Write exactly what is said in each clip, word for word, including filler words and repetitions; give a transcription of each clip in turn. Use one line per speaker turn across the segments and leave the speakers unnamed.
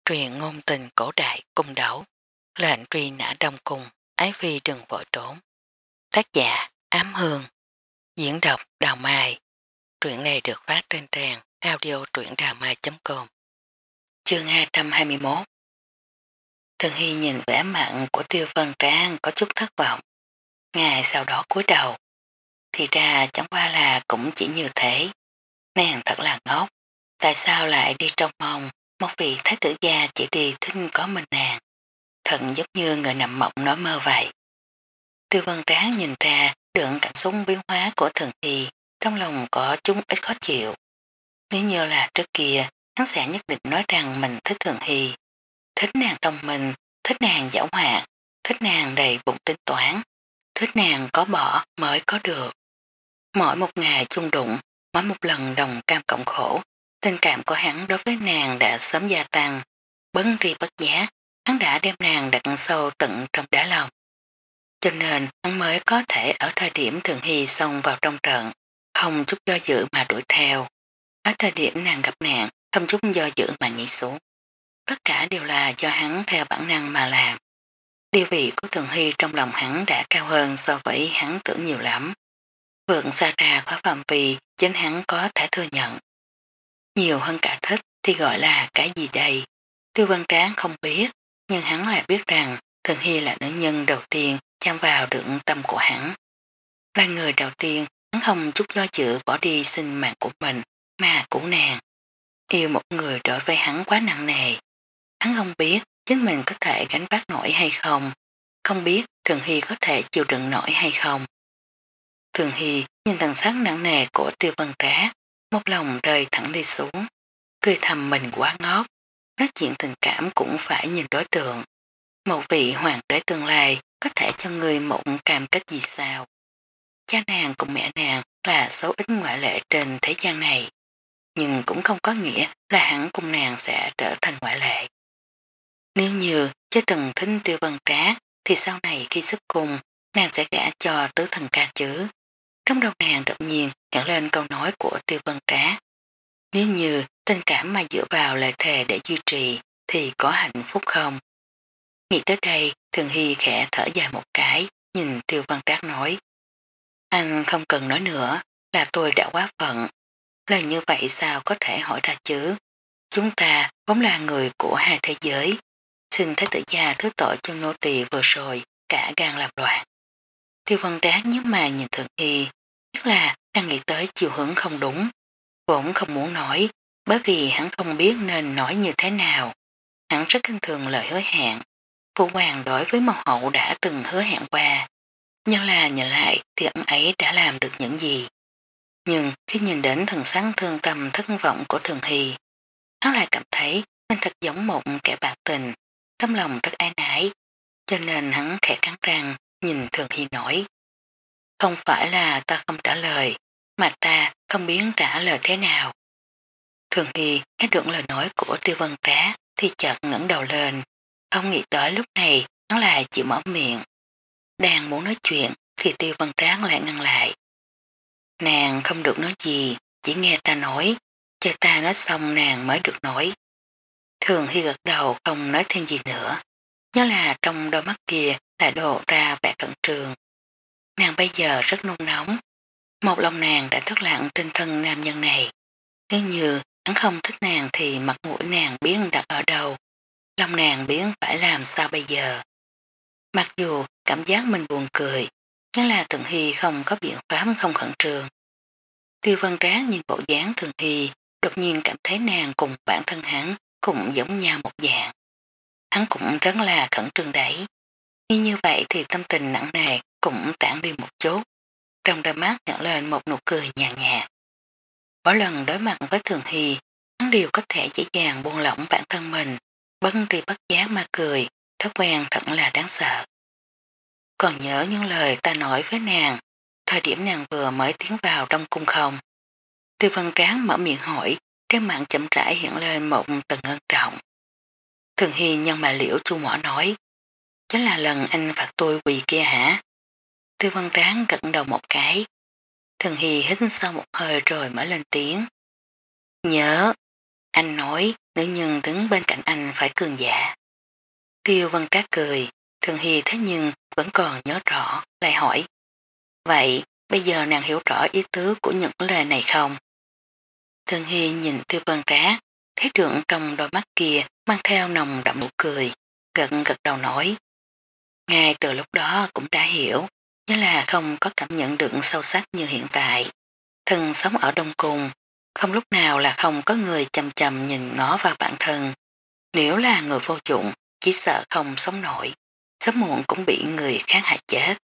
Truyền ngôn tình cổ đại cung đấu, lệnh truy nã đông cung, ái phi đừng vội trốn. Tác giả Ám Hương, diễn đọc Đào Mai. Truyện này được phát trên trang audio truyệnđàmai chấm com. Chương hai trăm hai mươi mốt. Thường Hy nhìn vẻ mặn của Tiêu Vân Trang có chút thất vọng. Ngày sau đó cúi đầu. Thì ra chẳng qua là cũng chỉ như thế. Nàng thật là ngốc. Tại sao lại đi trong mong một vị thái tử gia chỉ đi thích có mình nàng? Thật giống như người nằm mộng nói mơ vậy. Tiêu Vân Tráng nhìn ra đường cảm xúc biến hóa của Thường Hy, trong lòng có chút ít khó chịu. Nếu như là trước kia, hắn sẽ nhất định nói rằng mình thích Thường Hy, thích nàng thông minh, thích nàng giảo hoạt, thích nàng đầy bụng tính toán, thích nàng có bỏ mới có được. Mỗi một ngày chung đụng, mỗi một lần đồng cam cộng khổ, tình cảm của hắn đối với nàng đã sớm gia tăng, bấn ri bất giá, hắn đã đem nàng đặt sâu tận trong đá lòng. Cho nên hắn mới có thể ở thời điểm Thường Hy xông vào trong trận, không chút do dự mà đuổi theo. Ở thời điểm nàng gặp nạn, không chút do dự mà nhảy xuống. Tất cả đều là do hắn theo bản năng mà làm. Địa vị của Thường Hy trong lòng hắn đã cao hơn so với hắn tưởng nhiều lắm. Vượt xa ra khỏi phạm vi chính hắn có thể thừa nhận. Nhiều hơn cả thích thì gọi là cái gì đây? Tiêu Văn Tráng không biết, nhưng hắn lại biết rằng Thường Hy là nữ nhân đầu tiên chạm vào được tâm của hắn. Là người đầu tiên, hắn không chút do dự bỏ đi sinh mạng của mình, mà cứu nàng. Yêu một người đối với hắn quá nặng nề. Hắn không biết chính mình có thể gánh vác nổi hay không, không biết Thường Hy có thể chịu đựng nổi hay không. Thường Hy nhìn thần sắc nặng nề của Tiêu Vân Trá, một lòng rơi thẳng đi xuống, cười thầm mình quá ngốc, nói chuyện tình cảm cũng phải nhìn đối tượng. Một vị hoàng đế tương lai có thể cho người một cam kết gì sao? Cha nàng cùng mẹ nàng là số ít ngoại lệ trên thế gian này, nhưng cũng không có nghĩa là hắn cùng nàng sẽ trở thành ngoại lệ. Nếu như chưa từng thính Tiêu Vân Trá thì sau này khi xuất cung nàng sẽ gả cho tứ thần ca chứ. Trong đầu nàng đột nhiên hiện lên câu nói của Tiêu Vân Trá. Nếu như tình cảm mà dựa vào lời thề để duy trì thì có hạnh phúc không? Nghĩ tới đây Thường Hy khẽ thở dài một cái, nhìn Tiêu Văn Trác nói. Anh không cần nói nữa, là tôi đã quá phận. Lời như vậy sao có thể hỏi ra chứ? Chúng ta vốn là người của hai thế giới. Xin Thái tử gia thứ tội cho nô tỳ vừa rồi, cả gan làm loạn. Tiêu Văn Trác nhớ mà nhìn Thường Hy, nhất là đang nghĩ tới chiều hướng không đúng. Vốn không muốn nói, bởi vì hắn không biết nên nói như thế nào. Hắn rất kinh thường lời hứa hẹn. Phụ hoàng đối với mẫu hậu đã từng hứa hẹn qua. Nhưng là nhìn lại thì ông ấy đã làm được những gì. Nhưng khi nhìn đến thần sắc thương tâm thất vọng của Thường Hy, hắn lại cảm thấy mình thật giống một kẻ bạc tình, trong lòng rất ái nái. Cho nên hắn khẽ cắn răng nhìn Thường Hy nói. Không phải là ta không trả lời, mà ta không biết trả lời thế nào. Thường Hy nghe được lời nói của Tiêu Vân Trá thì chợt ngẩng đầu lên, không nghĩ tới lúc này hắn lại chịu mở miệng. Đang muốn nói chuyện thì Tiêu Văn Tráng lại ngăn lại. Nàng không được nói gì, chỉ nghe ta nói, chờ ta nói xong nàng mới được nói. Thường Hy gật đầu không nói thêm gì nữa, nhớ là trong đôi mắt kia lại đổ ra vẻ cẩn trường. Nàng bây giờ rất nôn nóng, một lòng nàng đã thất lặng trên thân nam nhân này. Nếu như hắn không thích nàng thì mặt mũi nàng biết đặt ở đâu, lòng nàng biết phải làm sao bây giờ. Mặc dù cảm giác mình buồn cười, nhưng là Thường Hy không có biện pháp không khẩn trương. Tiêu Văn Tráng nhìn bộ dáng Thường Hy, đột nhiên cảm thấy nàng cùng bản thân hắn cũng giống nhau một dạng. Hắn cũng rất là khẩn trương đấy. Như như vậy thì tâm tình nặng nề cũng tản đi một chút. Trong đôi mắt nhận lên một nụ cười nhàn nhạt. Mỗi lần đối mặt với Thường Hy, hắn đều có thể dễ dàng buông lỏng bản thân mình, bất tri bất giác mà cười, thói quen thật là đáng sợ. Còn nhớ những lời ta nói với nàng, thời điểm nàng vừa mới tiến vào trong cung không? Tiêu Văn Tráng mở miệng hỏi, trên mặt chậm rãi hiện lên một tầng ngân trọng. Thường Hy nhân mà liễu chu mỏ nói, chính là lần anh phạt tôi quỳ kia hả? Tiêu Văn Tráng gật đầu một cái. Thường Hy hít sâu một hơi rồi mở lên tiếng. Nhớ, Anh nói nữ nhân đứng bên cạnh anh phải cường giả. Tiêu Vân Trác cười, Thường Hy thế nhưng vẫn còn nhớ rõ, lại hỏi. Vậy bây giờ nàng hiểu rõ ý tứ của những lời này không? Thường Hy nhìn Tiêu Vân Trác, thấy trưởng trong đôi mắt kia mang theo nồng đậm nụ cười, gật gật đầu nói. Ngay từ lúc đó cũng đã hiểu, nhưng là không có cảm nhận được sâu sắc như hiện tại. Thân sống ở Đông Cung, không lúc nào là không có người chầm chầm nhìn ngó vào bản thân. Nếu là người vô dụng, chỉ sợ không sống nổi, sớm muộn cũng bị người khác hại chết.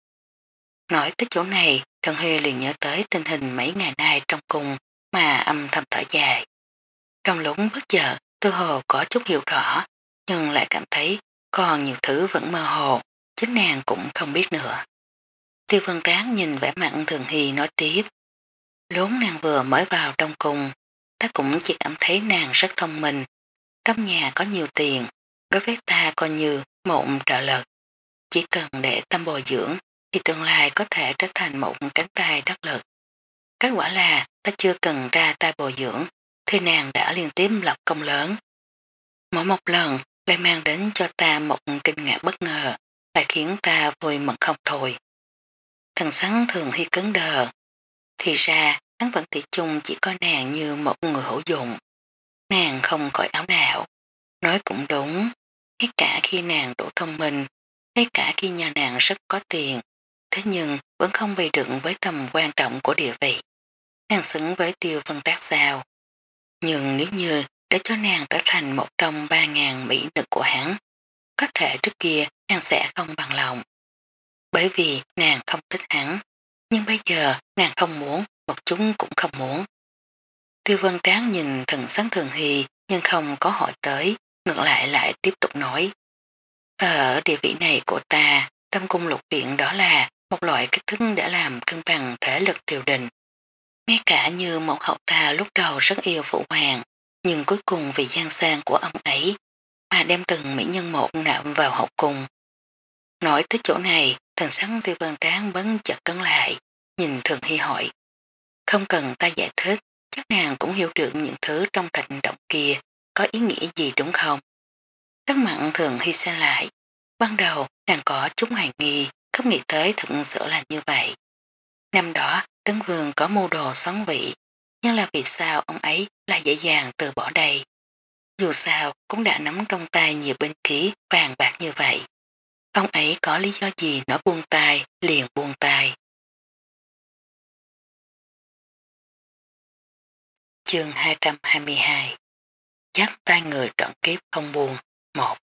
Nói tới chỗ này, Thần Huy liền nhớ tới tình hình mấy ngày nay trong cung mà âm thầm thở dài. Trong lúc bất chợt, Tư Hồ có chút hiểu rõ, nhưng lại cảm thấy còn nhiều thứ vẫn mơ hồ, chính nàng cũng không biết nữa. Tiêu Vân Tráng nhìn vẻ mặt Thường Hy nói tiếp. Lúc nàng vừa mới vào trong cung, ta cũng chỉ cảm thấy nàng rất thông minh. Trong nhà có nhiều tiền, đối với ta coi như một trợ lực. Chỉ cần để tâm bồi dưỡng thì tương lai có thể trở thành một cánh tay đắc lực. Kết quả là ta chưa cần ra tay bồi dưỡng thì nàng đã liên tiếp lập công lớn. Mỗi một lần lại mang đến cho ta một kinh ngạc bất ngờ, lại khiến ta vui mừng không thôi. Thần sắn thường hy cứng đờ. Thì ra hắn vẫn thị chung chỉ coi nàng như một người hữu dụng. Nàng không khỏi áo não. Nói cũng đúng, ngay cả khi nàng đủ thông minh, ngay cả khi nhà nàng rất có tiền, thế nhưng vẫn không về được với tầm quan trọng của địa vị. Nàng xứng với Tiêu Vân Trác sao. Nhưng nếu như để cho nàng trở thành một trong ba ngàn mỹ nữ của hắn, có thể trước kia nàng sẽ không bằng lòng. Bởi vì nàng không thích hắn, nhưng bây giờ nàng không muốn, một chúng cũng không muốn. Tiêu Vân Tráng nhìn thần sáng Thường Hy nhưng không có hỏi tới, ngược lại lại tiếp tục nói. Ở địa vị này của ta, tâm cung lục viện đó là một loại kích thức để làm cân bằng thể lực triều đình. Ngay cả như một hậu ta lúc đầu rất yêu phụ hoàng, nhưng cuối cùng vì gian sang của ông ấy mà đem từng mỹ nhân một nạm vào hậu cung. Nói tới chỗ này, thần sắc Tiêu Vân Tráng bấn chợt cấn lại, nhìn Thường Hy hỏi. Không cần ta giải thích, chắc nàng cũng hiểu được những thứ trong thành động kia có ý nghĩa gì đúng không? Các mặn Thường Hy xa lại. Ban đầu nàng có chút hoài nghi, không nghĩ tới thực sự là như vậy. Năm đó, Tấn Vương có mưu đồ xoắn vị, nhưng là vì sao ông ấy lại dễ dàng từ bỏ đây? Dù sao cũng đã nắm trong tay nhiều binh khí vàng bạc như vậy. Ông ấy có lý do gì nói buông tay, liền buông tay. Chương hai trăm hai mươi hai Dắt tay người trọn kiếp không buông. Một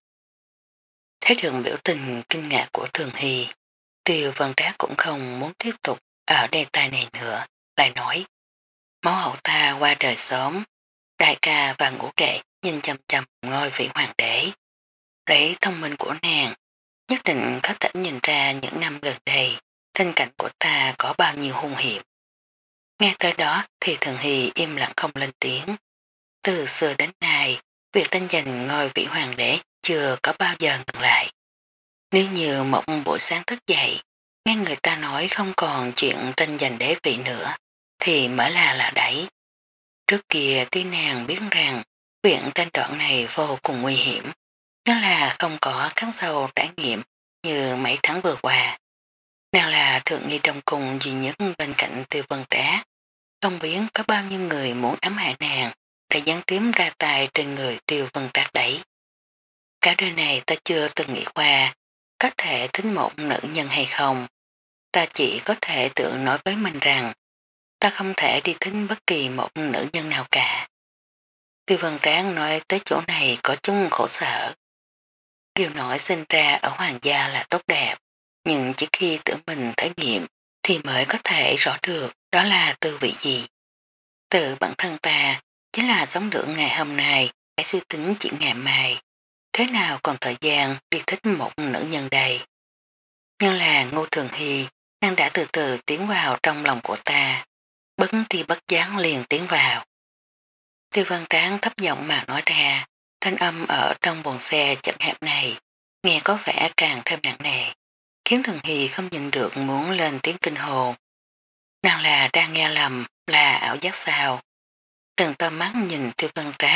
Thấy được biểu tình kinh ngạc của Thường Hy, Tiêu Vân Trác cũng không muốn tiếp tục ở đề tài này nữa, lại nói. Máu hậu ta qua đời sớm, đại ca và ngũ đệ nhìn chầm chầm ngôi vị hoàng đế. Lấy thông minh của nàng, nhất định có thể nhìn ra những năm gần đây, tình cảnh của ta có bao nhiêu hung hiểm. Nghe tới đó thì Thường Hy im lặng không lên tiếng. Từ xưa đến nay, việc tranh giành ngôi vị hoàng đế chưa có bao giờ ngừng lại. Nếu như một buổi sáng thức dậy, nghe người ta nói không còn chuyện tranh giành đế vị nữa, thì mới là là đẩy. Trước kia tuy nàng biết rằng viện tranh đoạn này vô cùng nguy hiểm, nhưng là không có kháng sâu trải nghiệm như mấy tháng vừa qua. Nàng là thượng nghi trong cùng duy nhất bên cạnh Tiêu Vân Trác. Không biết có bao nhiêu người muốn ám hại nàng để gián tiếp ra tài trên người Tiêu Vân Trác đấy. Cả đời này ta chưa từng nghĩ qua có thể tính một nữ nhân hay không. Ta chỉ có thể tự nói với mình rằng ta không thể đi thính bất kỳ một nữ nhân nào cả. Tiêu Vân Tráng nói tới chỗ này có chút khổ sở. Điều nói sinh ra ở hoàng gia là tốt đẹp, nhưng chỉ khi tự mình thể nghiệm thì mới có thể rõ được đó là tư vị gì. Tự bản thân ta chính là sống được ngày hôm nay, phải suy tính chuyện ngày mai. Thế nào còn thời gian đi thích một nữ nhân đây? Nhưng là Ngô Thường Hy, nàng đã từ từ tiến vào trong lòng của ta. Bất tri bất giác liền tiến vào. Tiêu Văn Tráng thấp giọng mà nói ra, thanh âm ở trong buồng xe chật hẹp này, nghe có vẻ càng thêm nặng nề, khiến Thường Hy không nhìn được muốn lên tiếng kinh hồ. Nàng là đang nghe lầm, là ảo giác sao? Trần tâm mắt nhìn Tiêu Văn Tráng,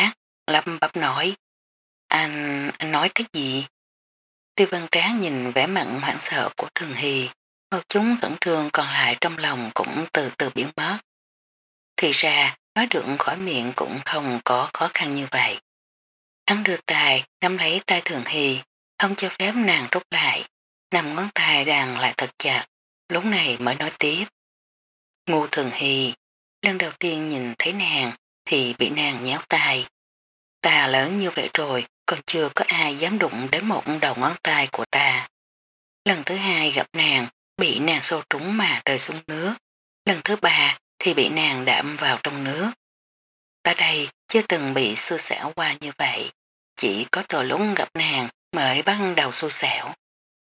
lắp bắp nói. Anh, anh nói cái gì? Tiêu Văn Tráng nhìn vẻ mặn hoảng sợ của Thường Hy, một chúng khẩn trương còn lại trong lòng cũng từ từ biến mất. Thì ra, nói được khỏi miệng cũng không có khó khăn như vậy. Hắn đưa tay, nắm lấy tay Thường Hy, không cho phép nàng rút lại, nằm ngón tay đàn lại thật chặt, lúc này mới nói tiếp. Ngu Thường Hy, lần đầu tiên nhìn thấy nàng thì bị nàng nhéo tay. Ta lớn như vậy rồi, còn chưa có ai dám đụng đến một đầu ngón tay của ta. Lần thứ hai gặp nàng, bị nàng xô trúng mà rơi xuống nước. Lần thứ ba thì bị nàng đạm vào trong nước. Ta đây chưa từng bị xui xẻo qua như vậy, chỉ có tội lúc gặp nàng mới bắt đầu xui xẻo.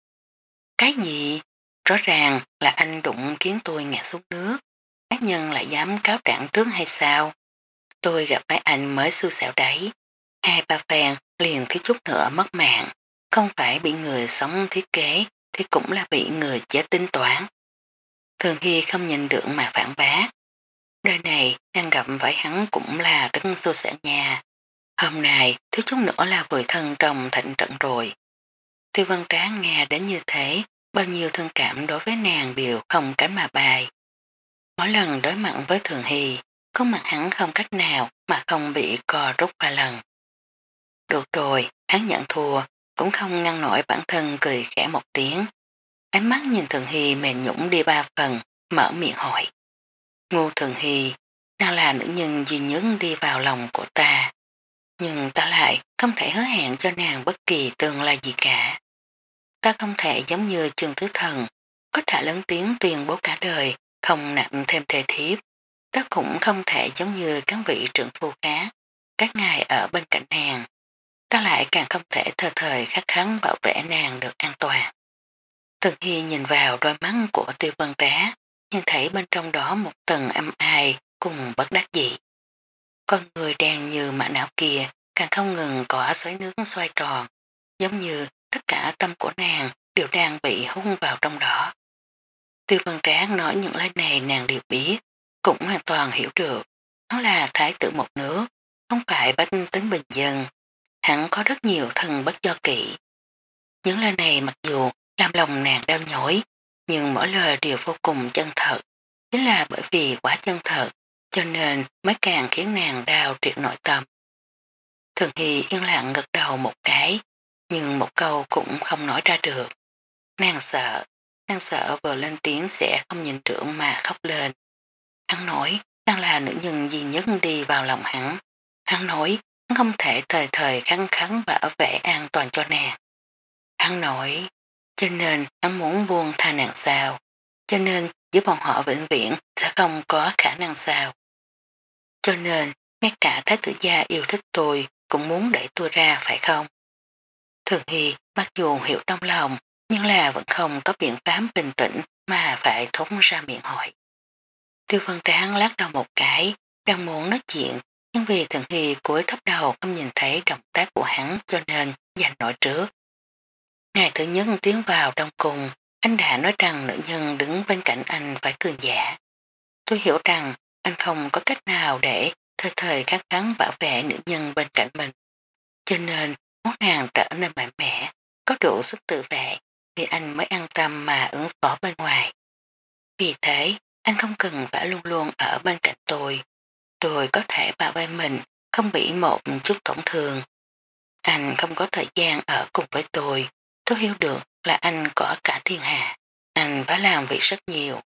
Cái gì? Rõ ràng là anh đụng khiến tôi ngã xuống nước. Ác nhân lại dám cáo trạng trước hay sao? Tôi gặp phải anh mới xui xẻo đấy. Hai ba phen liền thiếu chút nữa mất mạng. Không phải bị người sống thiết kế thì cũng là bị người chết tính toán. Thường Hy không nhìn được mà phản bác. Đời này đang gặp phải hắn cũng là rất xui xẻo nha. Hôm nay thiếu chút nữa là vùi thân trong thịnh trận rồi. Tiêu Văn Tráng nghe đến như thế, bao nhiêu thương cảm đối với nàng đều không cánh mà bay. Mỗi lần đối mặt với Thường Hy, có mặt hắn không cách nào mà không bị co rút vài lần. Được rồi, hắn nhận thua, cũng không ngăn nổi bản thân cười khẽ một tiếng. Ánh mắt nhìn Thường Hy mềm nhũng đi ba phần, mở miệng hỏi. Ngu Thường Hy, nàng là nữ nhân duy nhất đi vào lòng của ta. Nhưng ta lại không thể hứa hẹn cho nàng bất kỳ tương lai gì cả. Ta không thể giống như Trường Tứ Thần, có thể lớn tiếng tuyên bố cả đời, không nặng thêm thề thiếp. Ta cũng không thể giống như các vị trưởng phu khác, các ngài ở bên cạnh nàng. Ta lại càng không thể thờ thời khắc kháng bảo vệ nàng được an toàn. Thường Hy nhìn vào đôi mắt của Tiêu Vân Trá, nhìn thấy bên trong đó một tầng âm ai cùng bất đắc dĩ. Con người đen như mã não kia càng không ngừng có xoáy nước xoay tròn, giống như tất cả tâm của nàng đều đang bị hút vào trong đó. Tiêu Văn Tráng nói những lời này nàng đều biết, cũng hoàn toàn hiểu được. Nó là thái tử một nước, không phải bách tính bình dân. Hắn có rất nhiều thần bất do kỹ. Những lời này mặc dù làm lòng nàng đau nhói, nhưng mỗi lời đều vô cùng chân thật. Chính là bởi vì quá chân thật, cho nên mới càng khiến nàng đau triệt nội tâm. Thường Hy yên lặng gật đầu một cái, nhưng một câu cũng không nói ra được. Nàng sợ, nàng sợ vừa lên tiếng sẽ không nhìn trưởng mà khóc lên. Hắn nói, nàng là nữ nhân duy nhất đi vào lòng hắn. Hắn nói, hắn không thể thời thời khăn khắn bảo vệ an toàn cho nàng. Hắn nói, cho nên hắn muốn buông tha nàng sao, cho nên giữa bọn họ vĩnh viễn sẽ không có khả năng sao. Cho nên, ngay cả thái tử gia yêu thích tôi cũng muốn đẩy tôi ra phải không? Thường Hy mặc dù hiểu trong lòng, nhưng là vẫn không có biện pháp bình tĩnh mà phải thốt ra miệng hỏi. Tiêu Văn Tráng lắc đầu một cái, đang muốn nói chuyện, nhưng vì Thường Hy cúi thấp đầu không nhìn thấy động tác của hắn cho nên giành nổi trước. Ngày thứ nhất tiến vào đông cùng, anh đã nói rằng nữ nhân đứng bên cạnh anh phải cường giả. Tôi hiểu rằng anh không có cách nào để thời thời khắc kháng bảo vệ nữ nhân bên cạnh mình. Cho nên muốn nàng trở nên mạnh mẽ, có đủ sức tự vệ thì anh mới an tâm mà ứng phó bên ngoài. Vì thế, anh không cần phải luôn luôn ở bên cạnh tôi. Tôi có thể bảo vệ mình, không bị một chút tổn thương. Anh không có thời gian ở cùng với tôi. Tôi hiểu được là anh có cả thiên hạ. Anh phải làm việc rất nhiều.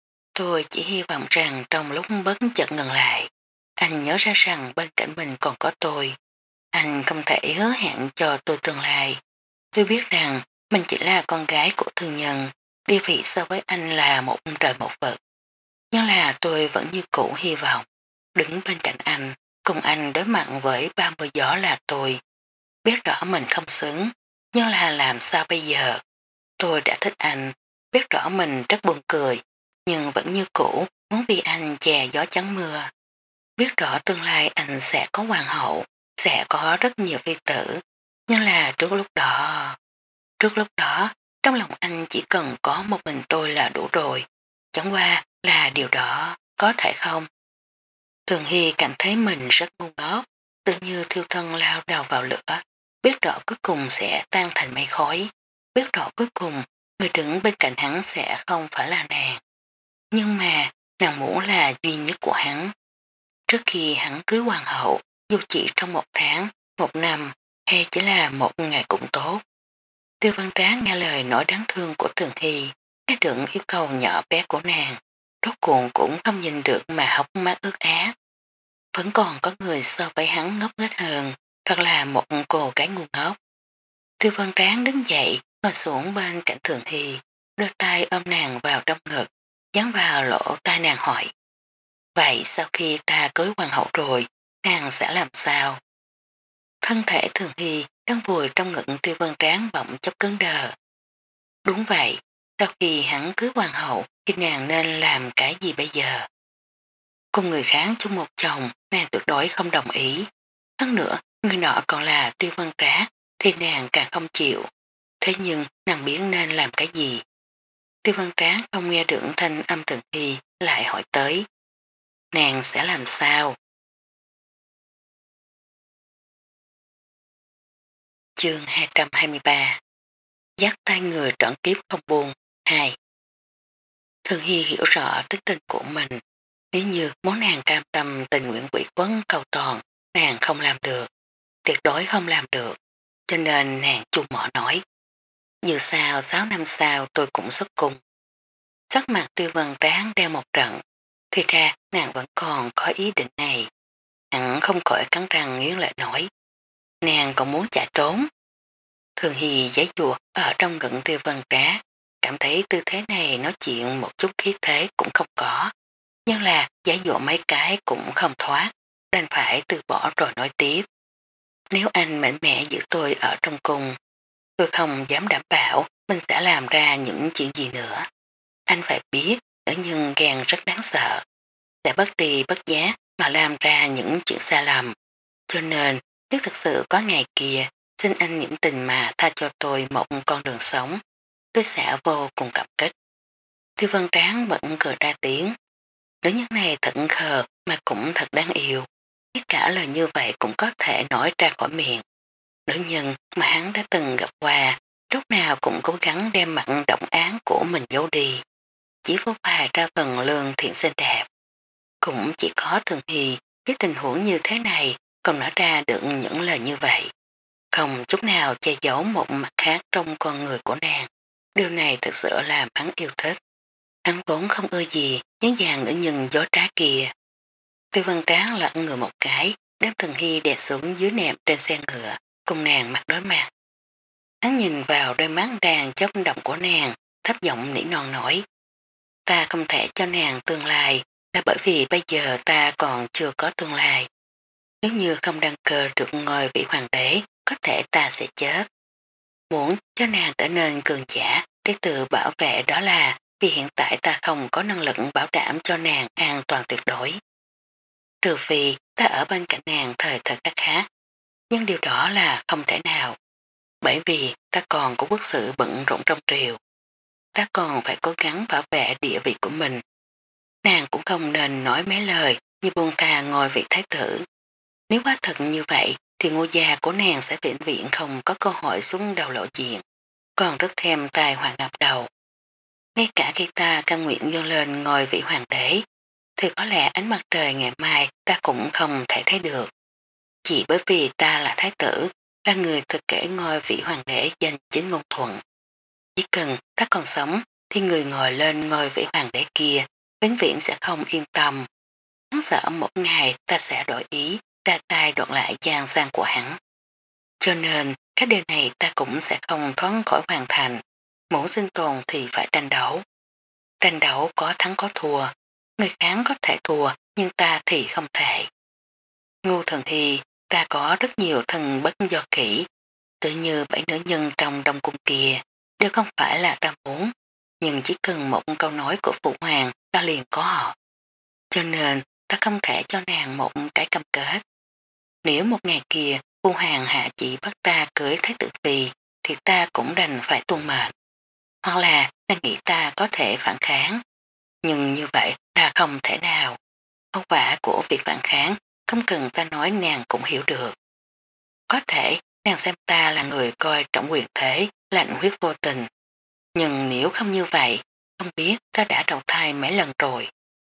Tôi chỉ hy vọng rằng trong lúc bất chợt ngừng lại, anh nhớ ra rằng bên cạnh mình còn có tôi. Anh không thể hứa hẹn cho tôi tương lai. Tôi biết rằng mình chỉ là con gái của thương nhân, địa vị so với anh là một trời một vực. Nhưng là tôi vẫn như cũ hy vọng, đứng bên cạnh anh, cùng anh đối mặt với ba mươi gió là tôi. Biết rõ mình không xứng, nhưng là làm sao bây giờ? Tôi đã thích anh, biết rõ mình rất buồn cười, nhưng vẫn như cũ muốn vì anh chè gió chắn mưa. Biết rõ tương lai anh sẽ có hoàng hậu, sẽ có rất nhiều phi tử, nhưng là trước lúc đó... Trước lúc đó, trong lòng anh chỉ cần có một mình tôi là đủ rồi, chẳng qua là điều đó có thể không? Thường Hy cảm thấy mình rất ngu ngốc, tự như thiêu thân lao đầu vào lửa, biết rõ cuối cùng sẽ tan thành mây khói, biết rõ cuối cùng người đứng bên cạnh hắn sẽ không phải là nàng. Nhưng mà, nàng muốn là duy nhất của hắn. Trước khi hắn cưới hoàng hậu, dù chỉ trong một tháng, một năm, hay chỉ là một ngày cũng tốt. Tiêu Văn Tráng nghe lời nói đáng thương của Thường Hy, nghe được yêu cầu nhỏ bé của nàng, rốt cuộn cũng không nhìn được mà hốc mắt ướt át. Vẫn còn có người so với hắn ngốc nghếch hơn, thật là một cô gái ngu ngốc. Tiêu Văn Tráng đứng dậy, ngồi xuống bên cạnh Thường Hy, đưa tay ôm nàng vào trong ngực, dán vào lỗ tai nàng hỏi. Vậy sau khi ta cưới hoàng hậu rồi, nàng sẽ làm sao? Thân thể Thường Hy đang vùi trong ngực Tiêu Văn Tráng bỗng chốc cứng đờ. Đúng vậy, sau khi hắn cưới hoàng hậu thì nàng nên làm cái gì bây giờ? Cùng người khác chung một chồng, nàng tuyệt đối không đồng ý. Hơn nữa, người nọ còn là Tiêu Văn Trác thì nàng càng không chịu. Thế nhưng nàng biết nên làm cái gì? Tiêu Văn Trác không nghe được thanh âm Thường Hy lại hỏi tới. Nàng sẽ làm sao? Chương hai trăm hai mươi ba Dắt tay người trọn kiếp không buồn. Hai. Thường Hy hiểu rõ tính tình của mình. Nếu như muốn nàng cam tâm tình nguyện quỷ quấn cầu toàn, nàng không làm được. Tuyệt đối không làm được. Cho nên nàng chung mỏ nói. Dù sao sáu năm sau tôi cũng xuất cung. Sắc mặt Tiêu Văn Tráng đeo một trận. Thì ra nàng vẫn còn có ý định này. Hẳn không khỏi cắn răng nghiến lợi nói. Nàng còn muốn chạy trốn. Thường Hy giấy chuột ở trong ngực Tiêu Văn Tráng. Cảm thấy tư thế này nói chuyện một chút khí thế cũng không có. Nhưng là giải dụ mấy cái cũng không thoát. Đành phải từ bỏ rồi nói tiếp. Nếu anh mạnh mẽ giữ tôi ở trong cung, tôi không dám đảm bảo mình sẽ làm ra những chuyện gì nữa. Anh phải biết, nữ nhân ghen rất đáng sợ. Sẽ bất đi bất giác mà làm ra những chuyện sai lầm. Cho nên, nếu thực sự có ngày kia, xin anh nhiễm tình mà tha cho tôi một con đường sống. Tôi sẽ vô cùng cảm kích. Tiêu Văn Tráng vẫn cười ra tiếng. Nữ nhân này thật khờ mà cũng thật đáng yêu. Tất cả lời như vậy cũng có thể nói ra khỏi miệng. Nữ nhân mà hắn đã từng gặp qua, lúc nào cũng cố gắng đem mặt động án của mình giấu đi. Chỉ vô bài ra phần lương thiện xinh đẹp. Cũng chỉ có Thường Hy với tình huống như thế này còn nói ra được những lời như vậy. Không chút nào che giấu một mặt khác trong con người của nàng. Điều này thực sự làm hắn yêu thích. Hắn vốn không ưa gì những dàn nữ nhân gió trá kia. Tiêu Văn Tráng lật người một cái, đem Thường Hy đè xuống dưới nệm trên xe ngựa, cùng nàng mặt đối mặt. Hắn nhìn vào đôi mắt đang chớp động của nàng, thấp giọng nỉ non nổi. Ta không thể cho nàng tương lai, là bởi vì bây giờ ta còn chưa có tương lai. Nếu như không đăng cơ được ngôi vị hoàng đế, có thể ta sẽ chết. Muốn cho nàng trở nên cường giả để tự bảo vệ đó là vì hiện tại ta không có năng lực bảo đảm cho nàng an toàn tuyệt đối. Trừ vì ta ở bên cạnh nàng thời thời khắc khác, nhưng điều đó là không thể nào. Bởi vì ta còn có quốc sự bận rộn trong triều. Ta còn phải cố gắng bảo vệ địa vị của mình. Nàng cũng không nên nói mấy lời như buông tha ngồi vị thái tử. Nếu quá thật như vậy thì ngôi gia của nàng sẽ vĩnh viễn không có cơ hội xuống đầu lộ diện. Còn rất thêm tài hoàng ngập đầu. Ngay cả khi ta cam nguyện dâng lên ngôi vị hoàng đế thì có lẽ ánh mặt trời ngày mai ta cũng không thể thấy được. Chỉ bởi vì ta là thái tử, là người thực kể ngôi vị hoàng đế danh chính ngôn thuận. Chỉ cần ta còn sống thì người ngồi lên ngôi vị hoàng đế kia vĩnh viễn sẽ không yên tâm. Hắn sợ một ngày ta sẽ đổi ý, ra tay đoạt lại giang sang của hắn. Cho nên cái điều này ta cũng sẽ không thoát khỏi hoàn thành. Muốn sinh tồn thì phải tranh đấu. Tranh đấu có thắng có thua. Người khác có thể thua nhưng ta thì không thể. Ngu Thần Hy, ta có rất nhiều thần bất do kỹ. Tự như bảy nữ nhân trong đông cung kia đều không phải là ta muốn. Nhưng chỉ cần một câu nói của Phụ Hoàng ta liền có họ. Cho nên ta không thể cho nàng một cái cam kết. Nếu một ngày kia Phụ Hoàng hạ chỉ bắt ta cưới Thái tử Phi thì ta cũng đành phải tuân mệnh. Hoặc là ta nghĩ ta có thể phản kháng. Nhưng như vậy là không thể nào. Hậu quả của việc phản kháng không cần ta nói nàng cũng hiểu được. Có thể nàng xem ta là người coi trọng quyền thế, lạnh huyết vô tình. Nhưng nếu không như vậy, không biết ta đã đầu thai mấy lần rồi.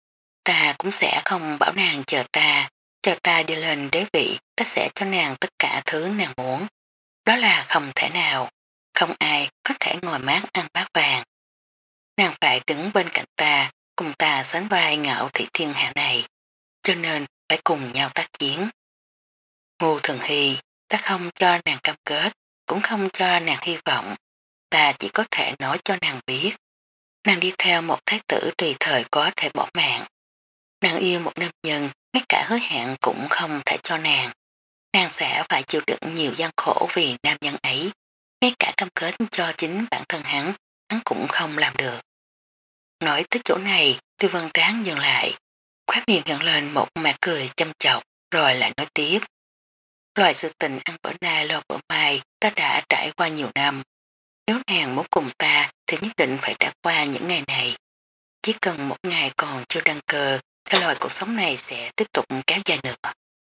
Ta cũng sẽ không bảo nàng chờ ta, chờ ta đi lên đế vị, ta sẽ cho nàng tất cả thứ nàng muốn. Đó là không thể nào, không ai có thể ngồi mát ăn bát vàng. Nàng phải đứng bên cạnh ta, cùng ta sánh vai ngạo thị thiên hạ này, cho nên phải cùng nhau tác chiến. Ngô Thường Hy, ta không cho nàng cam kết, cũng không cho nàng hy vọng, ta chỉ có thể nói cho nàng biết. Nàng đi theo một thái tử tùy thời có thể bỏ mạng. Nàng yêu một nam nhân, ngay cả hứa hẹn cũng không thể cho nàng. Nàng sẽ phải chịu đựng nhiều gian khổ vì nam nhân ấy, ngay cả cam kết cho chính bản thân hắn, hắn cũng không làm được. Nói tới chỗ này, Tiêu Vân Tráng dừng lại, khóe miệng nhận lên một mặt cười chăm chọc, rồi lại nói tiếp. Loại sự tình ăn bữa nay lo bữa mai ta đã trải qua nhiều năm. Nếu nàng muốn cùng ta thì nhất định phải trải qua những ngày này. Chỉ cần một ngày còn chưa đăng cơ, cái loài cuộc sống này sẽ tiếp tục kéo dài nữa.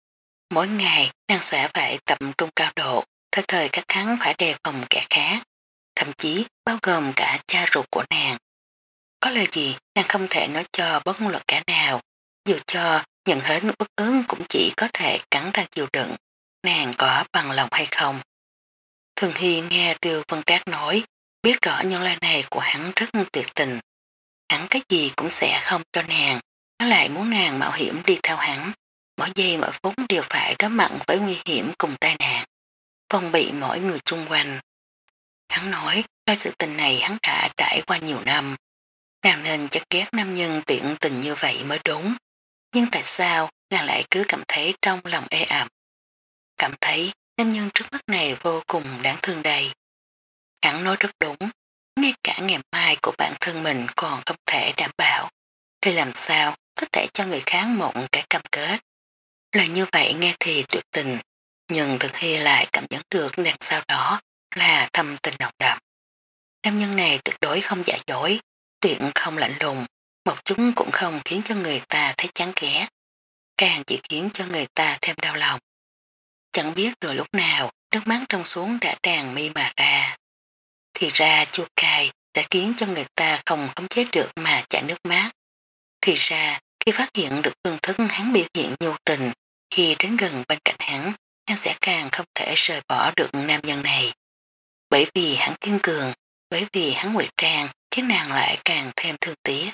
Mỗi ngày nàng sẽ phải tập trung cao độ, thời thời các hắn phải đề phòng kẻ khác, thậm chí bao gồm cả cha ruột của nàng. Có lời gì nàng không thể nói cho bất luận kẻ nào, dù cho nhận hết ức ứng cũng chỉ có thể cắn ra chịu đựng, nàng có bằng lòng hay không. Thường Hy nghe Tiêu Vân Trác nói, biết rõ những lời này của hắn rất tuyệt tình. Hắn cái gì cũng sẽ không cho nàng, nó lại muốn nàng mạo hiểm đi theo hắn, mỗi giây mỗi phút đều phải đối mặt với nguy hiểm cùng tai nạn, phòng bị mỗi người chung quanh. Hắn nói, đôi sự tình này hắn đã trải qua nhiều năm, nàng nên chắc ghét nam nhân tiện tình như vậy mới đúng, nhưng tại sao nàng lại cứ cảm thấy trong lòng ê ẩm, cảm thấy nam nhân trước mắt này vô cùng đáng thương đây. Hắn nói rất đúng, ngay cả ngày mai của bản thân mình còn không thể đảm bảo, thì làm sao có thể cho người khác một cái cam kết. Lời như vậy nghe thì tuyệt tình, nhưng thực hy lại cảm nhận được đằng sau đó là thâm tình nồng đậm. Nam nhân này tuyệt đối không giả dối, tuyệt không lạnh lùng, một chúng cũng không khiến cho người ta thấy chán ghét, càng chỉ khiến cho người ta thêm đau lòng. Chẳng biết từ lúc nào nước mắt trong xuống đã tràn mi mà ra. Thì ra chua cay đã khiến cho người ta không khống chế được mà chảy nước mắt. Thì ra khi phát hiện được phương thức hắn biểu hiện nhu tình, khi đến gần bên cạnh hắn, hắn sẽ càng không thể rời bỏ được nam nhân này. Bởi vì hắn kiên cường, bởi vì hắn ngụy trang, khiến nàng lại càng thêm thương tiếc.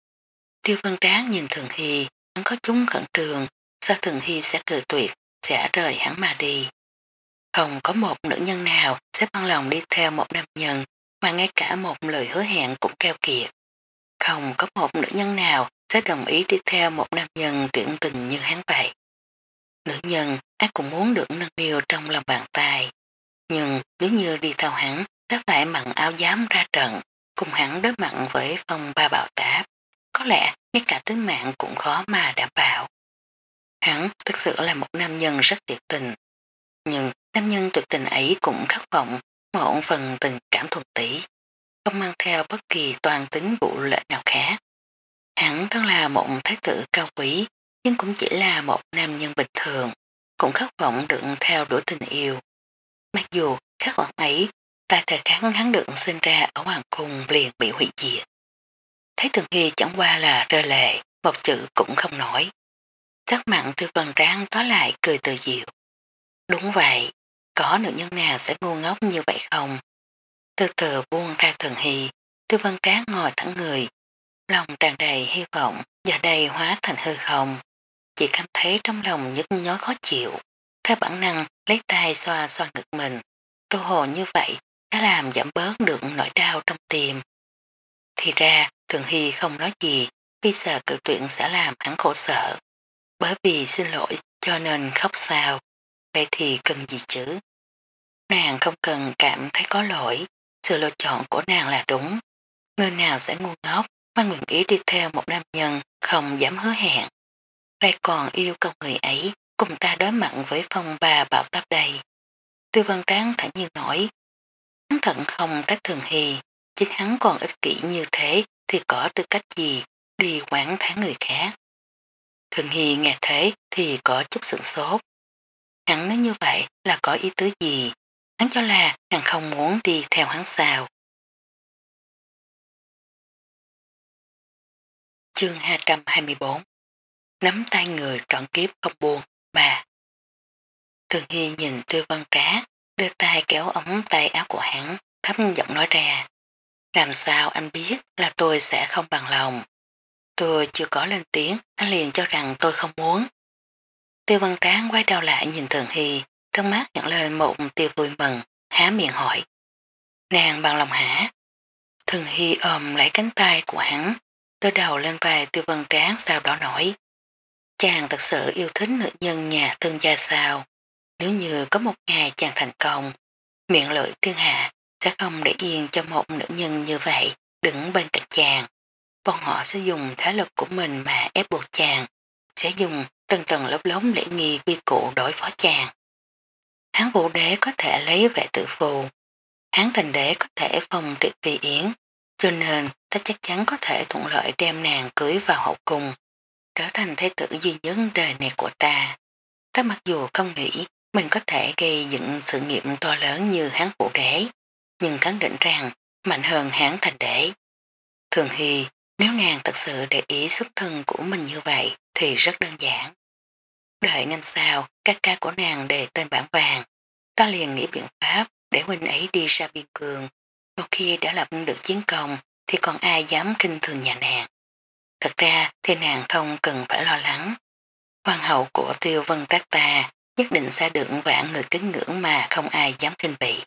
Tiêu Vân Tráng nhìn Thường Hy, hắn có chúng khẩn trường, sao Thường Hy sẽ cự tuyệt, sẽ rời hắn mà đi. Không có một nữ nhân nào sẽ bằng lòng đi theo một nam nhân mà ngay cả một lời hứa hẹn cũng keo kiệt. Không có một nữ nhân nào sẽ đồng ý đi theo một nam nhân tuyển tình như hắn vậy. Nữ nhân ai cũng muốn được nâng niu trong lòng bàn tay. Nhưng nếu như đi theo hắn, ta phải mặn áo giám ra trận, cùng hắn đối mặt với phong ba bạo táp. Có lẽ ngay cả tính mạng cũng khó mà đảm bảo. Hắn thực sự là một nam nhân rất tuyệt tình. Nhưng nam nhân tuyệt tình ấy cũng khát vọng một phần tình cảm thuần tỷ, không mang theo bất kỳ toàn tính vụ lợi nào khác. Hắn thân là một thái tử cao quý, nhưng cũng chỉ là một nam nhân bình thường, cũng khát vọng được theo đuổi tình yêu. Mặc dù khát vọng ấy, tại thời khắc hắn được sinh ra ở hoàng cung liền bị hủy diệt. Thấy Thường Hy chẳng qua là rơi lệ, một chữ cũng không nói. Sắc mặn Tư Vân Tráng tó lại cười từ diệu. Đúng vậy, có nữ nhân nào sẽ ngu ngốc như vậy không? Từ từ buông ra Thường Hy, Tư Vân Tráng ngồi thẳng người, lòng tràn đầy hy vọng, giờ đây hóa thành hư không. Chỉ cảm thấy trong lòng nhức nhói khó chịu, theo bản năng lấy tay xoa xoa ngực mình. Tô hồ như vậy đã làm giảm bớt được nỗi đau trong tim. Thì ra Thường Hy không nói gì vì sợ cự tuyển sẽ làm hắn khổ sở. Bởi vì xin lỗi cho nên khóc sao. Vậy thì cần gì chứ? Nàng không cần cảm thấy có lỗi, sự lựa chọn của nàng là đúng. Người nào sẽ ngu ngốc mà nguyện ý đi theo một nam nhân không dám hứa hẹn. Lại còn yêu cầu người ấy cùng ta đối mặt với phong ba bạo táp đây. Tư Văn Tráng thẳng nhiên nói, hắn thận không trách Thường Hy, chính hắn còn ích kỷ như thế thì có tư cách gì đi quản thán người khác. Thường Hy nghe thế thì có chút sửng sốt. Hắn nói như vậy là có ý tứ gì? Hắn cho là nàng không muốn đi theo hắn sao. Chương hai trăm hai mươi bốn. Nắm tay người trọn kiếp không buông. Bà. Thường Hy nhìn Tiêu Văn Trá, đưa tay kéo ống tay áo của hắn, thấp giọng nói ra. Làm sao anh biết là tôi sẽ không bằng lòng. Tôi chưa có lên tiếng, anh liền cho rằng tôi không muốn. Tiêu Văn Tráng quay đầu lại nhìn Thường Hy, trong mắt nhận lên một tia vui mừng, há miệng hỏi. Nàng bằng lòng hả? Thường Hy ôm lấy cánh tay của hắn, từ đầu lên vai Tiêu Văn Tráng sau đó nói. Chàng thật sự yêu thích nữ nhân nhà thương gia sao. Nếu như có một ngày chàng thành công, miệng lưỡi thiên hạ sẽ không để yên cho một nữ nhân như vậy đứng bên cạnh chàng. Bọn họ sẽ dùng thế lực của mình mà ép buộc chàng, sẽ dùng từng tầng lớp lống lễ nghi quy cụ đối phó chàng. Hán vũ đế có thể lấy vệ tự phù, Hán thành đế có thể phong triệt phi yến, cho nên ta chắc chắn có thể thuận lợi đem nàng cưới vào hậu cung, trở thành thế tử duy nhất đời này của ta. Ta mặc dù không nghĩ mình có thể gây dựng sự nghiệp to lớn như Hán vũ đế, nhưng khẳng định rằng mạnh hơn Hán thành đế. Thường Hy, nếu nàng thật sự để ý xuất thân của mình như vậy thì rất đơn giản. Đợi năm sau, các ca của nàng đề tên bản vàng, ta liền nghĩ biện pháp để huynh ấy đi ra biên cương. Một khi đã lập được chiến công thì còn ai dám kinh thường nhà nàng. Thật ra thì nàng không cần phải lo lắng. Hoàng hậu của Tiêu Vân Trác ta nhất định sẽ được vạn người kính ngưỡng mà không ai dám kinh bị.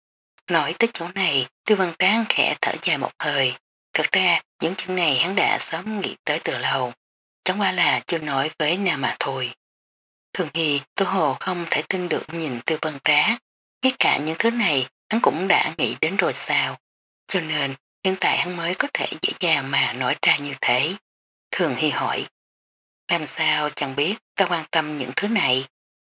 Nói tới chỗ này, Tiêu Văn Tráng khẽ thở dài một hơi. Thật ra, những chuyện này hắn đã sớm nghĩ tới từ lâu. Chẳng qua là chưa nói với nàng mà thôi. Thường Hy, Tô Hồ không thể tin được nhìn Tiêu Văn Trá. Ngay cả những thứ này, hắn cũng đã nghĩ đến rồi sao. Cho nên, hiện tại hắn mới có thể dễ dàng mà nói ra như thế. Thường Hy hỏi, làm sao chẳng biết ta quan tâm những thứ này?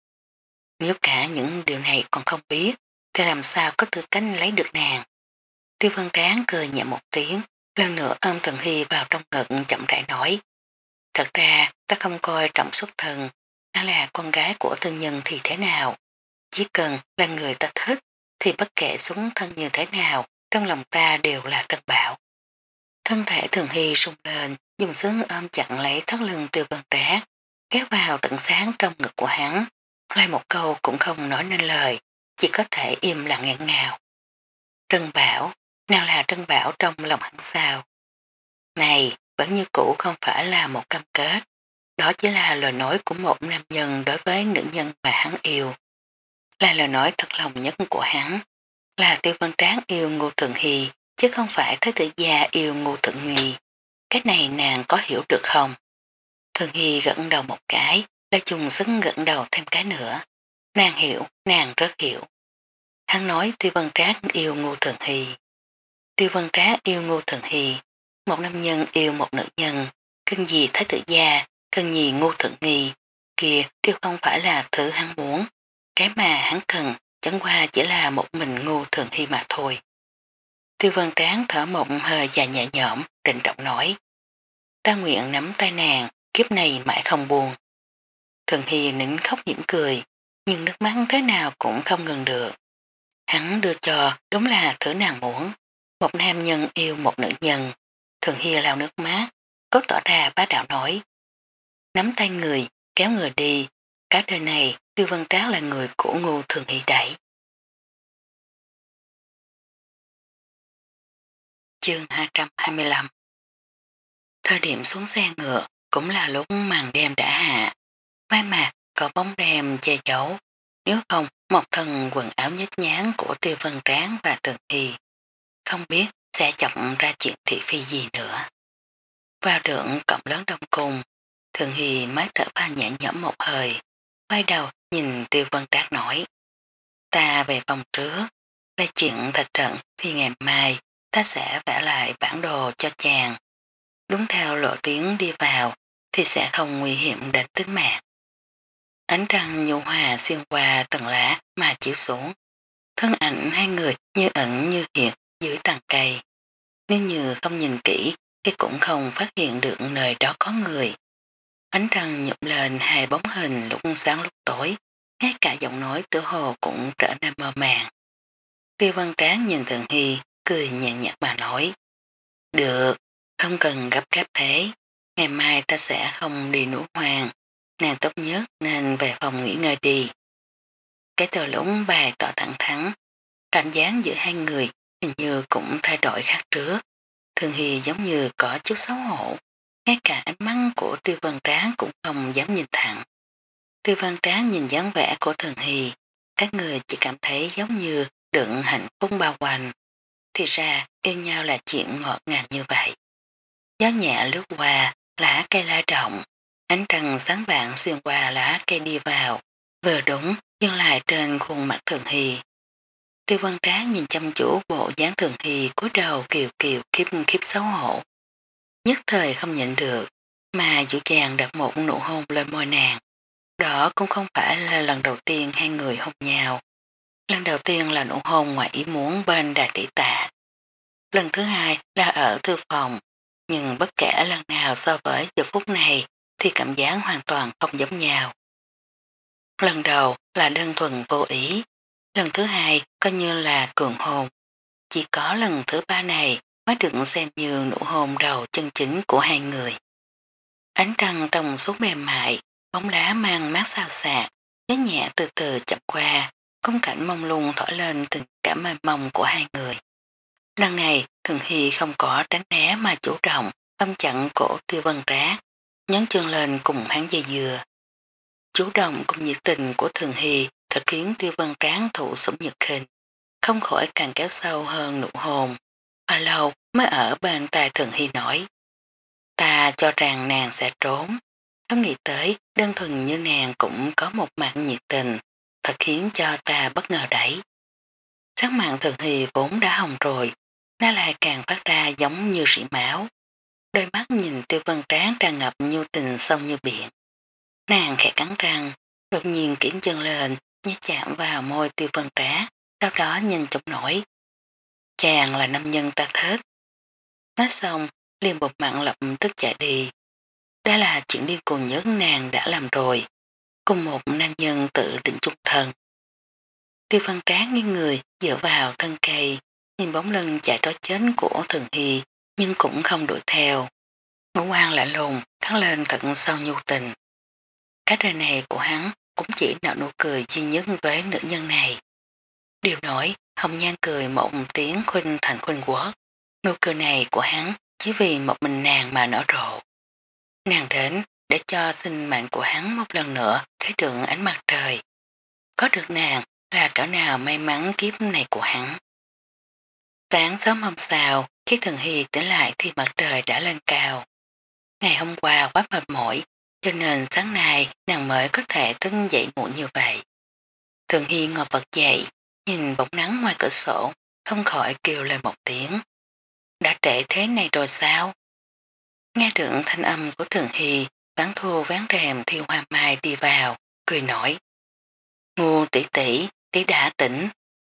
Nếu cả những điều này còn không biết, thì làm sao có tư cách lấy được nàng? Tiêu Văn Tráng cười nhẹ một tiếng, lần nữa ôm Thường Hy vào trong ngực chậm rãi nói. Thật ra ta không coi trọng xuất thân, nó là con gái của thân nhân thì thế nào. Chỉ cần là người ta thích thì bất kể xuống thân như thế nào, trong lòng ta đều là trân bảo. Thân thể Thường Hy rung lên, dùng sức ôm chặt lấy thắt lưng Tiêu Văn Tráng, kéo vào tận sáng trong ngực của hắn. Lại một câu cũng không nói nên lời, chỉ có thể im lặng nghẹn ngào. Trân Bảo, nào là Trân Bảo trong lòng hắn sao? Này, vẫn như cũ không phải là một cam kết, đó chỉ là lời nói của một nam nhân đối với nữ nhân mà hắn yêu. Là lời nói thật lòng nhất của hắn, là Tiêu Văn Tráng yêu Ngô Thượng Hy, chứ không phải Thế tử gia yêu Ngô Thượng Nghi. Cái này nàng có hiểu được không? Thượng Hy gật đầu một cái, lại chung sức gật đầu thêm cái nữa. Nàng hiểu, nàng rất hiểu. Hắn nói Tiêu Văn Trác yêu Ngô Thượng Hy. Tiêu Văn Trác yêu Ngô Thượng Hy. Một nam nhân yêu một nữ nhân, cần gì Thái tử gia, cần gì Ngô Thượng Nghi, kia đều không phải là thứ hắn muốn. Cái mà hắn cần chẳng qua chỉ là một mình Ngô Thượng Hy mà thôi. Tiêu Văn Tráng thở một hơi dài nhẹ nhõm, trịnh trọng nói. Ta nguyện nắm tay nàng, kiếp này mãi không buồn. Thượng Hy nín khóc mỉm cười, nhưng nước mắt thế nào cũng không ngừng được. Hắn đưa cho đúng là thứ nàng muốn. Một nam nhân yêu một nữ nhân. Thường Hy lau nước mắt, có tỏ ra bá đạo nói. Nắm tay người, kéo người đi. Cả đời này, Tiêu Văn Trác là người của Ngô Thường Hy đẩy. Chương hai trăm hai mươi lăm. Thời điểm xuống xe ngựa cũng là lúc màn đêm đã hạ. May mà có bóng đêm che giấu. Nếu không, một thân quần áo nhếch nhán của Tiêu Văn Tráng và Thường Hy. Không biết sẽ chọc ra chuyện thị phi gì nữa. Vào đường cổng lớn đông cung, Thường Hy mới thở ba nhẹ nhõm một hơi, quay đầu nhìn Tiêu Vân Trác nói. Ta về phòng trước, về chuyện thật trận thì ngày mai ta sẽ vẽ lại bản đồ cho chàng. Đúng theo lộ tuyến đi vào thì sẽ không nguy hiểm đến tính mạng. Ánh trăng nhu hòa xuyên qua tầng lá mà chiếu xuống. Thân ảnh hai người như ẩn như hiện dưới tàn cây. Nếu như không nhìn kỹ thì cũng không phát hiện được nơi đó có người. Ánh trăng nhụm lên hai bóng hình lúc sáng lúc tối, ngay cả giọng nói tựa hồ cũng trở nên mơ màng. Tiêu Văn Tráng nhìn Thường Hy, cười nhàn nhạt mà nói. Được, không cần gấp gáp thế, ngày mai ta sẽ không đi nữ hoàng, nàng tốt nhất nên về phòng nghỉ ngơi đi. Cái từ lúc bài tỏ thẳng thắn, cảm giác giữa hai người hình như cũng thay đổi khác trước. Thường Hy giống như có chút xấu hổ, ngay cả ánh mắt của Tiêu Văn Tráng cũng không dám nhìn thẳng. Tiêu Văn Tráng nhìn dáng vẻ của Thường Hy, các người chỉ cảm thấy giống như đựng hạnh phúc bao quanh. Thì ra yêu nhau là chuyện ngọt ngào như vậy. Gió nhẹ lướt qua, lá cây la động, ánh trăng sáng vàng xuyên qua lá cây đi vào, vừa đúng dừng lại trên khuôn mặt Thường Hy. Tiêu Văn Tráng nhìn chăm chú bộ dáng Thường Hy cúi đầu kiều kiều khiếp khiếp xấu hổ. Nhất thời không nhịn được, mà dịu dàng đặt một nụ hôn lên môi nàng. Đó cũng không phải là lần đầu tiên hai người hôn nhau. Lần đầu tiên là nụ hôn ngoài ý muốn bên Đại Tỷ Tạ. Lần thứ hai là ở thư phòng, nhưng bất kể lần nào so với giờ phút này thì cảm giác hoàn toàn không giống nhau. Lần đầu là đơn thuần vô ý, lần thứ hai coi như là cường hôn. Chỉ có lần thứ ba này mới được xem như nụ hôn đầu chân chính của hai người. Ánh trăng trong suốt mềm mại, bóng lá mang mát xào xạc, gió nhẹ từ từ chậm qua, khung cảnh mông lung thổi lên tình cảm mềm mông của hai người. Lần này Thường Hy không có tránh né mà chủ động ôm chặn cổ Tiêu Văn Trác, nhấn chân lên cùng hắn dây dừa. Chủ động cùng nhiệt tình của Thường Hy thật khiến Tiêu Văn Tráng thụ sủng nhược hình, không khỏi càng kéo sâu hơn nụ hôn. Và lâu mới ở bên tai Thường Hy nói. Ta cho rằng nàng sẽ trốn, không nghĩ tới đơn thuần như nàng cũng có một mặt nhiệt tình, thật khiến cho ta bất ngờ đẩy. Sắc mạng Thường Hy vốn đã hồng rồi, nó lại càng phát ra giống như rỉ máu. Đôi mắt nhìn Tiêu Văn Tráng tràn ngập nhu tình sâu như biển. Nàng khẽ cắn răng, đột nhiên kiển chân lên, nhét chạm vào môi Tiêu Văn Tráng, sau đó nhìn chóng nổi. Chàng là nam nhân ta thích. Nói xong, liền bột mặn lập tức chạy đi. Đó là chuyện điên cuồng nhất nàng đã làm rồi, cùng một nam nhân tự định chung thân. Tiêu Văn Tráng nghiêng người dựa vào thân cây, nhìn bóng lưng chạy trói chết của Thường Hy, nhưng cũng không đuổi theo. Ngũ quan lạ lùng, thắng lên thật sâu nhu tình. Cái đời này của hắn cũng chỉ nở nụ cười duy nhất với nữ nhân này. Điều nổi, Hồng Nhan cười một tiếng khuynh thành khuynh quốc. Nụ cười này của hắn chỉ vì một mình nàng mà nở rộ. Nàng đến để cho sinh mạng của hắn một lần nữa thấy được ánh mặt trời. Có được nàng là cỡ nào may mắn kiếp này của hắn. Sáng sớm hôm sau, khi Thường Hy tỉnh lại thì mặt trời đã lên cao. Ngày hôm qua quá mệt mỏi, cho nên sáng nay nàng mới có thể thức dậy muộn như vậy. Thường Hy ngồi bật dậy, nhìn bóng nắng ngoài cửa sổ, không khỏi kêu lên một tiếng. Đã trễ thế này rồi sao? Nghe được thanh âm của Thường Hy, Vãn Thu ván rèm Thiêu Hoa Mai đi vào, cười nổi. Ngu tỷ tỷ, tỷ đã tỉnh.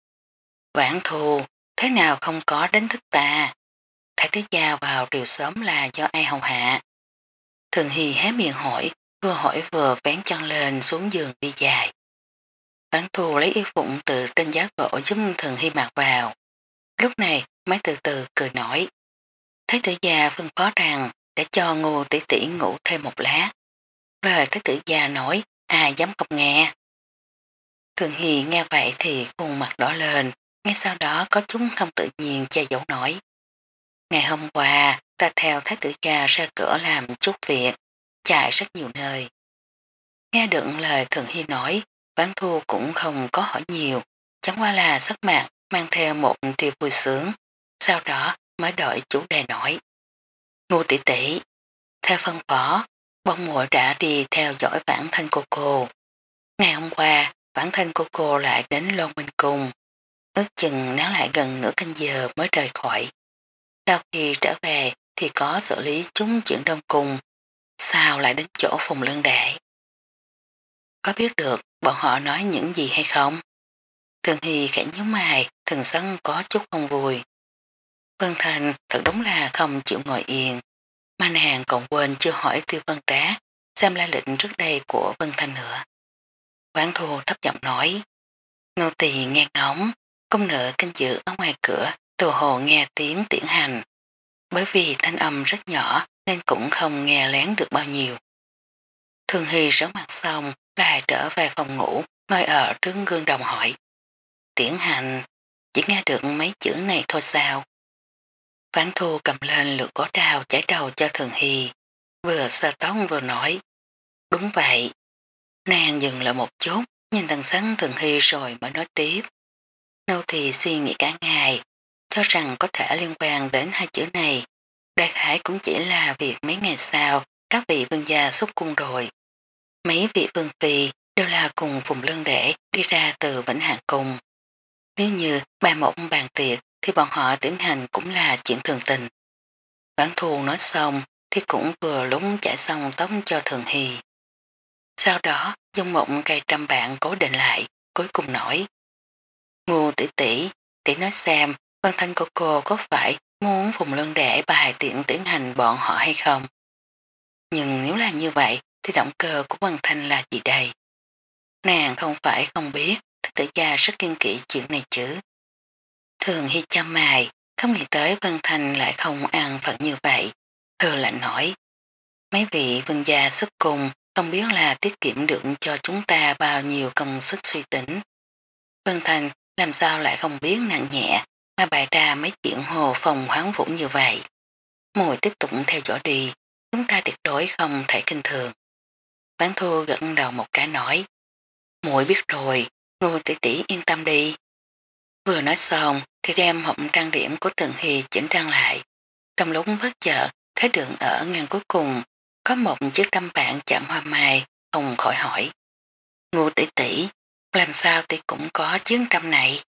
Vãn Thu, thế nào không có đánh thức ta? Thái tứ gia vào điều sớm là do ai hầu hạ? Thường Hy hé miệng hỏi, vừa hỏi vừa vén chân lên xuống giường đi dài. Vãn Thu lấy y phụng từ trên giá gỗ giúp Thường Hy mặc vào. Lúc này mới từ từ cười nổi. Thái tử già phân phó rằng để cho Ngô tỷ tỷ ngủ thêm một lát. Và thái tử già nói, ai dám cọc nghe. Thường Hy nghe vậy thì khuôn mặt đỏ lên, ngay sau đó có chúng không tự nhiên che giấu nổi. Ngày hôm qua, ta theo thái tử già ra cửa làm chút việc, chạy rất nhiều nơi. Nghe được lời Thường Hy nói, Vãn Thu cũng không có hỏi nhiều, chẳng qua là sắc mặt mang theo một tia vui sướng, sau đó mới đổi chủ đề nói. Ngô tỷ tỷ, theo phân phó, bông muội đã đi theo dõi Vãn Thanh cô cô. Ngày hôm qua, Vãn Thanh cô cô lại đến Lôn Minh Cung, ước chừng nán lại gần nửa canh giờ mới rời khỏi. Sau khi trở về thì có xử lý chúng chuyện đông cung, sao lại đến chỗ Phùng Lân Đệ? Có biết được bọn họ nói những gì hay không? Thường Hy khẽ nhíu mày, thần sân có chút không vui. Vân Thành thật đúng là không chịu ngồi yên, mà nàng còn quên chưa hỏi Tiêu Vân Trác, xem la lịch trước đây của Vân Thanh nữa. Quán Thu thấp giọng nói, nô tỳ nghe ngóng, công nữ canh giữ ở ngoài cửa, từ hồ nghe tiếng tiễn hành. Bởi vì thanh âm rất nhỏ nên cũng không nghe lén được bao nhiêu. Thường Hy rớt mặt xong lại trở về phòng ngủ, ngồi ở trước gương đồng hỏi. Tiễn hành, chỉ nghe được mấy chữ này thôi sao? Phán Thu cầm lên lược gỗ đào chải đầu cho Thường Hy, vừa xoa tóc vừa nói. Đúng vậy. Nàng dừng lại một chút, nhìn thằng sắn Thường Hy rồi mới nói tiếp. Nô thì suy nghĩ cả ngày, cho rằng có thể liên quan đến hai chữ này. Đại khái cũng chỉ là việc mấy ngày sau các vị vương gia xuất cung rồi. Mấy vị vương phi đều là cùng vùng lân để đi ra từ Vĩnh Hạng Cung. Nếu như bài một bàn tiệc thì bọn họ tiến hành cũng là chuyện thường tình. Bản thù nói xong thì cũng vừa lúng chải xong tóc cho Thường Hy. Sau đó dùng một cây trăm bạn cố định lại, cuối cùng nói. Ngu tỷ tỷ, tỷ nói xem Văn Thanh của cô có phải muốn vùng lân để bài tiện tiến hành bọn họ hay không? Nhưng nếu là như vậy thì động cơ của Văn Thanh là gì đây? Nàng không phải không biết thích tử gia rất kiên kỵ chuyện này chứ. Thường Hy chăm mài, không nghĩ tới Văn Thanh lại không ăn phận như vậy. Thư lạnh nói, mấy vị vương gia xuất cùng không biết là tiết kiệm được cho chúng ta bao nhiêu công sức suy tính. Vân Thành làm sao lại không biết nặng nhẹ mà bày ra mấy chuyện hồ phòng hoáng vũ như vậy. Mùi tiếp tục theo dõi đi, chúng ta tuyệt đối không thể kinh thường. Bán Thu gật đầu một cái nói, muội biết rồi, nuôi tỷ tỷ yên tâm đi. Vừa nói xong thì đem hộp trang điểm của Thường Hy chỉnh trang lại. Trong lúc vất chợ, thấy đường ở ngang cuối cùng, có một chiếc trăm bạn chạm hoa mai, ông khỏi hỏi. Ngô tỷ tỷ, làm sao tỷ cũng có chiếc trăm này?